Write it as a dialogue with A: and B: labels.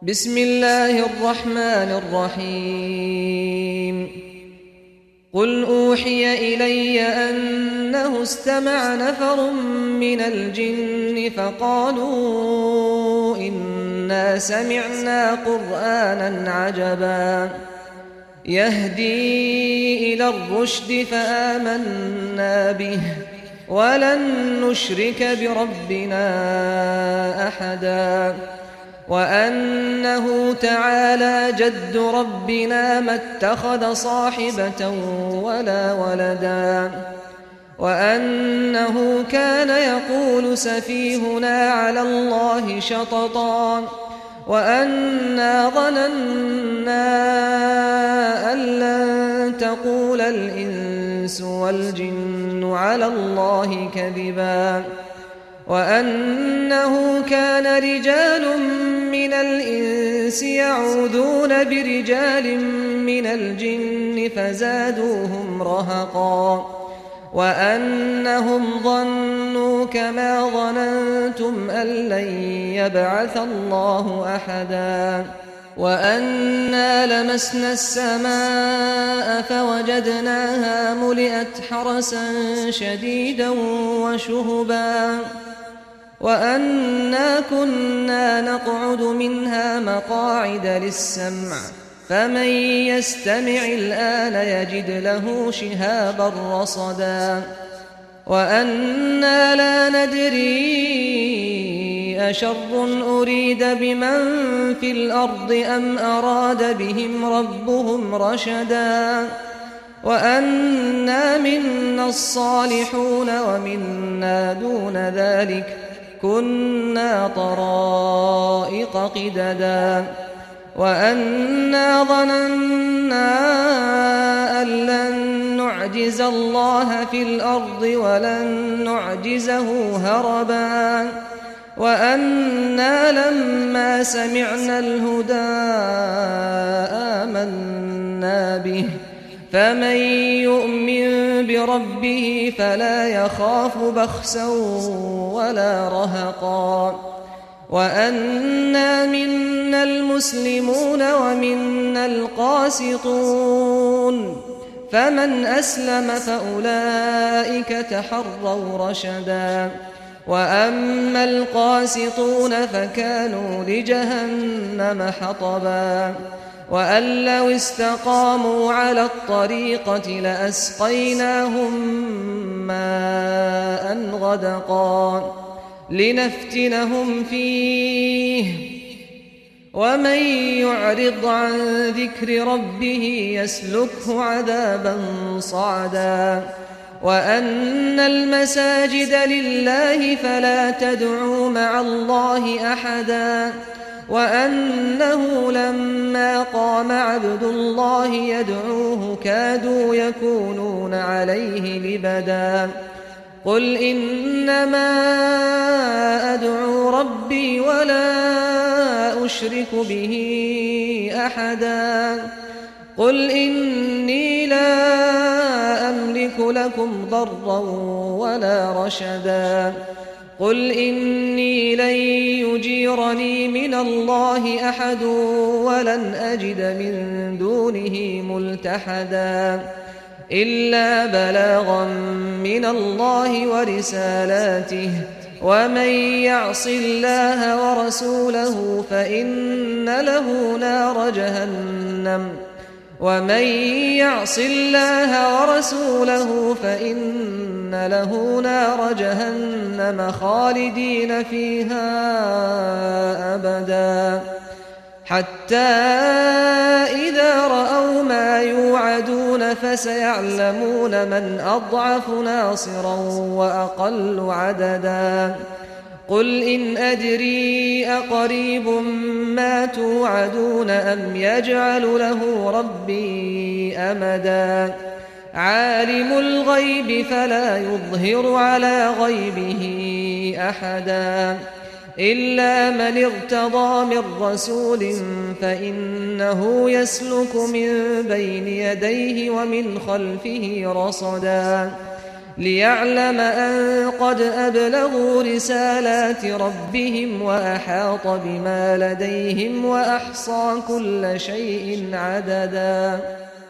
A: بسم الله الرحمن الرحيم قل أوحي إلي أنه استمع نفر من الجن فقالوا إنا سمعنا قرآنا عجبا يهدي إلى الرشد فآمنا به ولن نشرك بربنا أحدا وأنه تعالى جد ربنا ما اتخذ صاحبة ولا ولدا وأنه كان يقول سفيهنا على الله شططا وأنا ظننا أن لن تقول الإنس والجن على الله كذبا وأنه كان رجال من الإنس يعوذون برجال من الجن فزادوهم رهقا وأنهم ظنوا كما ظننتم أن لن يبعث الله أحدا وأنا لمسنا السماء فوجدناها ملئت حرسا شديدا وشهبا وأنا كنا نقعد منها مقاعد للسمع فمن يستمع الآن يجد له شهابا رصدا وأنا لا ندري أشر أريد بمن في الأرض أم أراد بهم ربهم رشدا وأنا منا الصالحون ومنا دون ذلك كنا طرائق قددا وأنا ظننا أن لن نعجز الله في الأرض ولن نعجزه هربا وأنا لما سمعنا الهدى آمنا به فمن يؤمن بربه فلا يخاف بخسا ولا رهقا وأنا منا المسلمون ومنا القاسطون فمن أسلم فأولئك تحروا رشدا وأما القاسطون فكانوا لجهنم حطبا وأن لو استقاموا على الطريقة لأسقيناهم ماء غدقا لنفتنهم فيه ومن يعرض عن ذكر ربه يسلكه عذابا صعدا وأن المساجد لله فلا تدعوا مع الله أحدا وأنه لما قام عبد الله يدعوه كادوا يكونون عليه لبدا قل إنما أدعو ربي ولا أشرك به أحدا قل إني لا أملك لكم ضرا ولا رشدا قل إني لن يجيرني من الله أحد ولن أجد من دونه ملتحدا إلا بلاغا من الله ورسالاته ومن يعص الله ورسوله فإن له نار جهنم ومن يعص الله ورسوله فإن له نار جهنم خالدين فيها أبدا حتى إذا رأوا ما يوعدون فسيعلمون من أضعف ناصرا وأقل عددا قل إن أدري أقريب ما توعدون أم يجعل له ربي أمدا عالم الغيب فلا يظهر على غيبه أحدا إلا من ارتضى من رسول فإنه يسلك من بين يديه ومن خلفه رصدا ليعلم أن قد أبلغوا رسالات ربهم وأحاط بما لديهم وأحصى كل شيء عددا